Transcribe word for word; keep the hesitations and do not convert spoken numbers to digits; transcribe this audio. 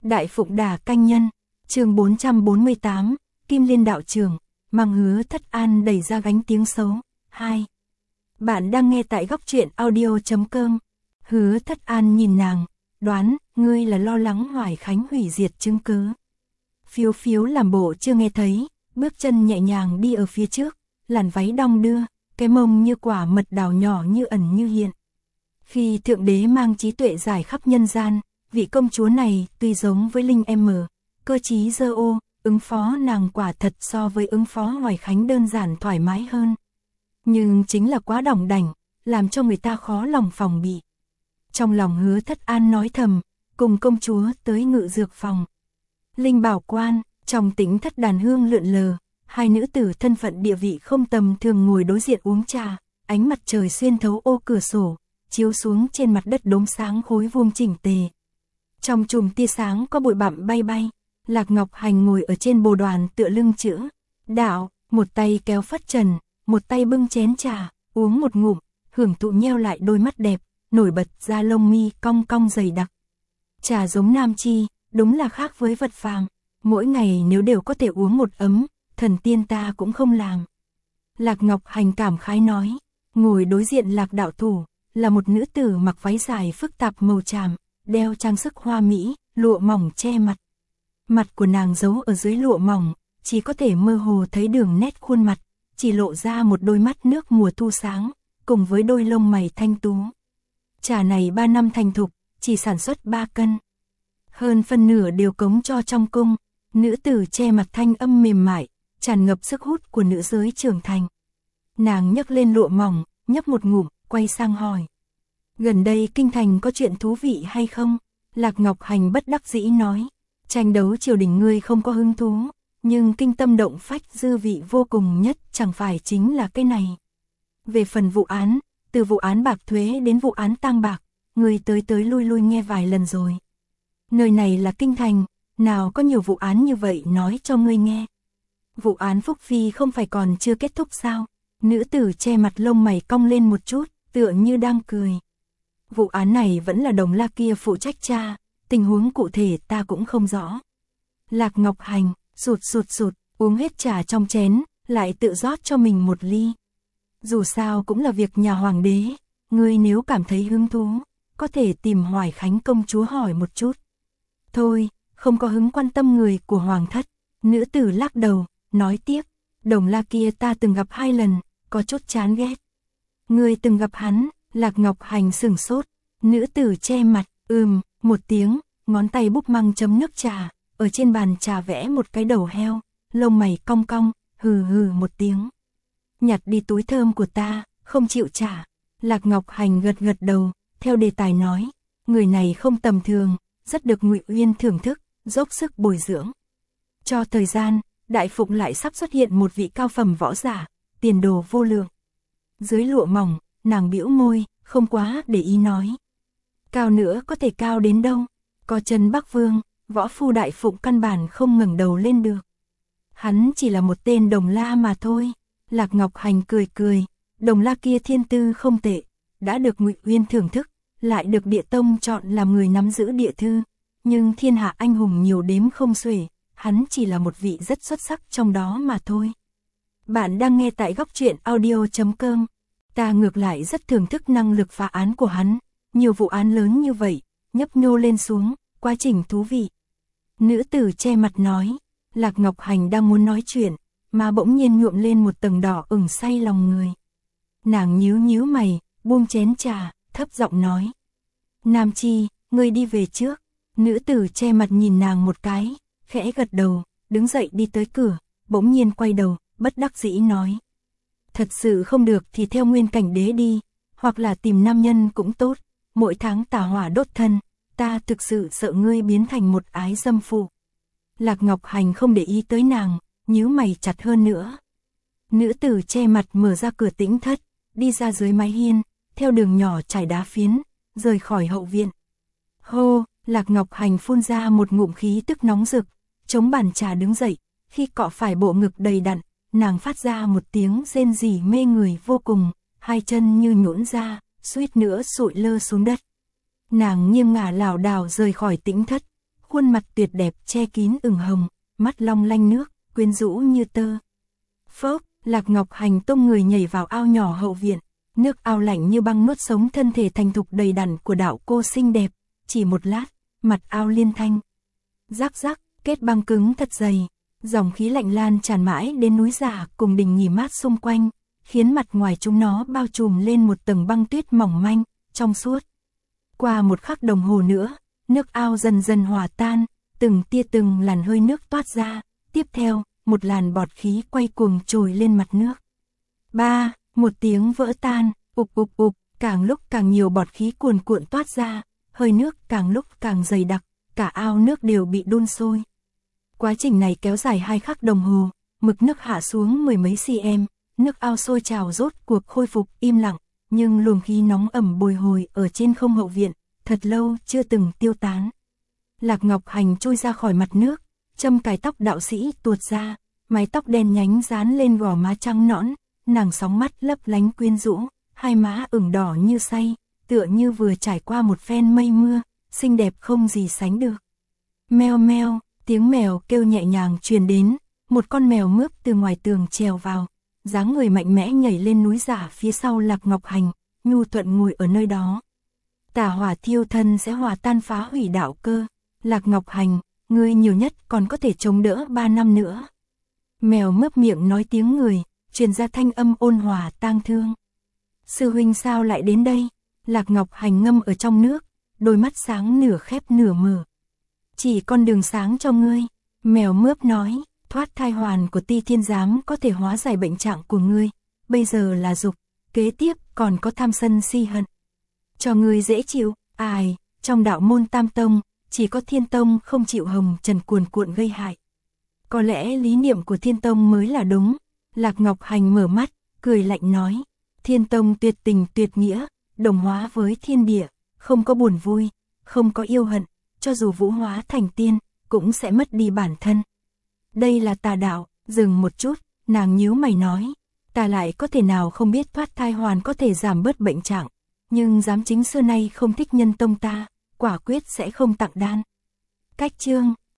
Đại Phụng Đà Canh Nhân, chương bốn trăm bốn mươi tám, Kim Liên đạo trưởng, mang Hứa Thất An đẩy ra gánh tiếng xấu. hai. Bạn đang nghe tại góc truyện audio chấm com. Hứa Thất An nhìn nàng, đoán, ngươi là lo lắng Hoài Khánh hủy diệt chứng cứ. Phiếu phiếu làm bộ chưa nghe thấy, bước chân nhẹ nhàng đi ở phía trước, làn váy đong đưa, cái mông như quả mật đào nhỏ như ẩn như hiện. Khi Thượng Đế mang trí tuệ giải khắp nhân gian, vị công chúa này tuy giống với Linh M, cơ trí dơ ô, ứng phó nàng quả thật so với ứng phó Hoài Khánh đơn giản thoải mái hơn. Nhưng chính là quá đỏng đảnh, làm cho người ta khó lòng phòng bị. Trong lòng Hứa Thất An nói thầm, cùng công chúa tới ngự dược phòng. Linh bảo quan, trong tĩnh thất đàn hương lượn lờ, hai nữ tử thân phận địa vị không tầm thường ngồi đối diện uống trà, ánh mặt trời xuyên thấu ô cửa sổ, chiếu xuống trên mặt đất đốm sáng khối vuông chỉnh tề. Trong chùm tia sáng có bụi bặm bay bay, Lạc Ngọc Hành ngồi ở trên bồ đoàn tựa lưng chữ đạo, một tay kéo phất trần, một tay bưng chén trà, uống một ngụm, hưởng thụ nheo lại đôi mắt đẹp, nổi bật ra lông mi cong cong dày đặc. Trà giống nam chi, đúng là khác với vật phàm, mỗi ngày nếu đều có thể uống một ấm, thần tiên ta cũng không làm. Lạc Ngọc Hành cảm khái nói, ngồi đối diện Lạc đạo thủ, là một nữ tử mặc váy dài phức tạp màu tràm, đeo trang sức hoa mỹ, lụa mỏng che mặt. Mặt của nàng giấu ở dưới lụa mỏng, chỉ có thể mơ hồ thấy đường nét khuôn mặt, chỉ lộ ra một đôi mắt nước mùa thu sáng, cùng với đôi lông mày thanh tú. Trà này ba năm thành thục, chỉ sản xuất ba cân. Hơn phân nửa đều cống cho trong cung, nữ tử che mặt thanh âm mềm mại, tràn ngập sức hút của nữ giới trưởng thành. Nàng nhấc lên lụa mỏng, nhấp một ngụm, quay sang hỏi. Gần đây kinh thành có chuyện thú vị hay không? Lạc Ngọc Hành bất đắc dĩ nói. Tranh đấu triều đình ngươi không có hứng thú, nhưng kinh tâm động phách dư vị vô cùng nhất chẳng phải chính là cái này. Về phần vụ án, từ vụ án bạc thuế đến vụ án tang bạc, ngươi tới tới lui lui nghe vài lần rồi. Nơi này là kinh thành, nào có nhiều vụ án như vậy nói cho ngươi nghe. Vụ án Phúc Phi không phải còn chưa kết thúc sao? Nữ tử che mặt lông mày cong lên một chút, tựa như đang cười. Vụ án này vẫn là Đồng La kia phụ trách tra, tình huống cụ thể ta cũng không rõ. Lạc Ngọc Hành, sụt sụt sụt, uống hết trà trong chén, lại tự rót cho mình một ly. Dù sao cũng là việc nhà hoàng đế, ngươi nếu cảm thấy hứng thú, có thể tìm Hoài Khánh công chúa hỏi một chút. Thôi, không có hứng quan tâm người của hoàng thất. Nữ tử lắc đầu, nói tiếp, Đồng La kia ta từng gặp hai lần, có chút chán ghét. Ngươi từng gặp hắn? Lạc Ngọc Hành sửng sốt, nữ tử che mặt, ừm, một tiếng, ngón tay búp măng chấm nước trà, ở trên bàn trà vẽ một cái đầu heo, lông mày cong cong, hừ hừ một tiếng. Nhặt đi túi thơm của ta, không chịu trả. Lạc Ngọc Hành gật gật đầu, theo đề tài nói, người này không tầm thường, rất được Ngụy Uyên thưởng thức, dốc sức bồi dưỡng. Cho thời gian, Đại Phụng lại sắp xuất hiện một vị cao phẩm võ giả, tiền đồ vô lượng. Dưới lụa mỏng, nàng bĩu môi, không quá để ý nói. Cao nữa có thể cao đến đâu? Có chân Bắc Vương, võ phu Đại Phụng căn bản không ngẩng đầu lên được. Hắn chỉ là một tên Đồng La mà thôi. Lạc Ngọc Hành cười cười, Đồng La kia thiên tư không tệ, đã được Ngụy Uyên thưởng thức, lại được Địa Tông chọn làm người nắm giữ địa thư. Nhưng thiên hạ anh hùng nhiều đếm không xuể, hắn chỉ là một vị rất xuất sắc trong đó mà thôi. Bạn đang nghe tại góc truyện audio chấm com. Ta ngược lại rất thưởng thức năng lực phá án của hắn, nhiều vụ án lớn như vậy, nhấp nhô lên xuống, quá trình thú vị. Nữ tử che mặt nói, Lạc Ngọc Hành đang muốn nói chuyện, mà bỗng nhiên nhuộm lên một tầng đỏ ửng say lòng người. Nàng nhíu nhíu mày, buông chén trà, thấp giọng nói. Nam Chi, ngươi đi về trước. Nữ tử che mặt nhìn nàng một cái, khẽ gật đầu, đứng dậy đi tới cửa, bỗng nhiên quay đầu, bất đắc dĩ nói. Thật sự không được thì theo Nguyên Cảnh Đế đi, hoặc là tìm nam nhân cũng tốt, mỗi tháng tà hỏa đốt thân, ta thực sự sợ ngươi biến thành một ái dâm phụ. Lạc Ngọc Hành không để ý tới nàng, nhíu mày chặt hơn nữa. Nữ tử che mặt mở ra cửa tĩnh thất, đi ra dưới mái hiên, theo đường nhỏ trải đá phiến, rời khỏi hậu viện. Hô, Lạc Ngọc Hành phun ra một ngụm khí tức nóng rực, chống bàn trà đứng dậy, khi cọ phải bộ ngực đầy đặn, nàng phát ra một tiếng rên rỉ mê người vô cùng, hai chân như nhũn ra, suýt nữa sụi lơ xuống đất. Nàng nghiêng ngả lảo đảo rời khỏi tĩnh thất, khuôn mặt tuyệt đẹp che kín ửng hồng, mắt long lanh nước, quyến rũ như tơ. Phốc, Lạc Ngọc Hành tung người nhảy vào ao nhỏ hậu viện, nước ao lạnh như băng nuốt sống thân thể thành thục đầy đặn của đạo cô xinh đẹp, chỉ một lát, mặt ao liên thanh. Rắc rắc, kết băng cứng thật dày, dòng khí lạnh lan tràn mãi đến núi Giả cùng đỉnh nghỉ mát xung quanh, khiến mặt ngoài chúng nó bao trùm lên một tầng băng tuyết mỏng manh, trong suốt. Qua một khắc đồng hồ nữa, nước ao dần dần hòa tan, từng tia từng làn hơi nước toát ra, tiếp theo, một làn bọt khí quay cuồng trồi lên mặt nước. Ba, một tiếng vỡ tan, ục ục ục, càng lúc càng nhiều bọt khí cuồn cuộn toát ra, hơi nước càng lúc càng dày đặc, cả ao nước đều bị đun sôi. Quá trình này kéo dài hai khắc đồng hồ, mực nước hạ xuống mười mấy cm, nước ao sôi trào rốt cuộc khôi phục im lặng, nhưng luồng khí nóng ẩm bồi hồi ở trên không hậu viện, thật lâu chưa từng tiêu tán. Lạc Ngọc Hành trôi ra khỏi mặt nước, châm cài tóc đạo sĩ tuột ra, mái tóc đen nhánh dán lên gò má trắng nõn, nàng sóng mắt lấp lánh quyến rũ, hai má ửng đỏ như say, tựa như vừa trải qua một phen mây mưa, xinh đẹp không gì sánh được. Meo meo, tiếng mèo kêu nhẹ nhàng truyền đến, một con mèo mướp từ ngoài tường trèo vào, dáng người mạnh mẽ nhảy lên núi Giả phía sau Lạc Ngọc Hành, nhu thuận ngồi ở nơi đó. Tà hỏa thiêu thân sẽ hòa tan phá hủy đạo cơ, Lạc Ngọc Hành, ngươi nhiều nhất còn có thể chống đỡ ba năm nữa. Mèo mướp miệng nói tiếng người, truyền ra thanh âm ôn hòa tang thương. Sư huynh sao lại đến đây? Lạc Ngọc Hành ngâm ở trong nước, đôi mắt sáng nửa khép nửa mở. Chỉ con đường sáng cho ngươi, mèo mướp nói, thoát thai hoàn của Ti Thiên Giám có thể hóa giải bệnh trạng của ngươi, bây giờ là dục, kế tiếp còn có tham sân si hận. Cho ngươi dễ chịu, ai, trong đạo môn Tam Tông, chỉ có Thiên Tông không chịu hồng trần cuồn cuộn gây hại. Có lẽ lý niệm của Thiên Tông mới là đúng. Lạc Ngọc Hành mở mắt, cười lạnh nói, Thiên Tông tuyệt tình tuyệt nghĩa, đồng hóa với thiên địa, không có buồn vui, không có yêu hận, cho dù vũ hóa thành tiên, cũng sẽ mất đi bản thân. Đây là tà đạo. Dừng một chút, nàng nhíu mày nói, ta lại có thể nào không biết thoát thai hoàn có thể giảm bớt bệnh trạng, nhưng giám chính xưa nay không thích nhân tông ta, quả quyết sẽ không tặng đan. Cách chương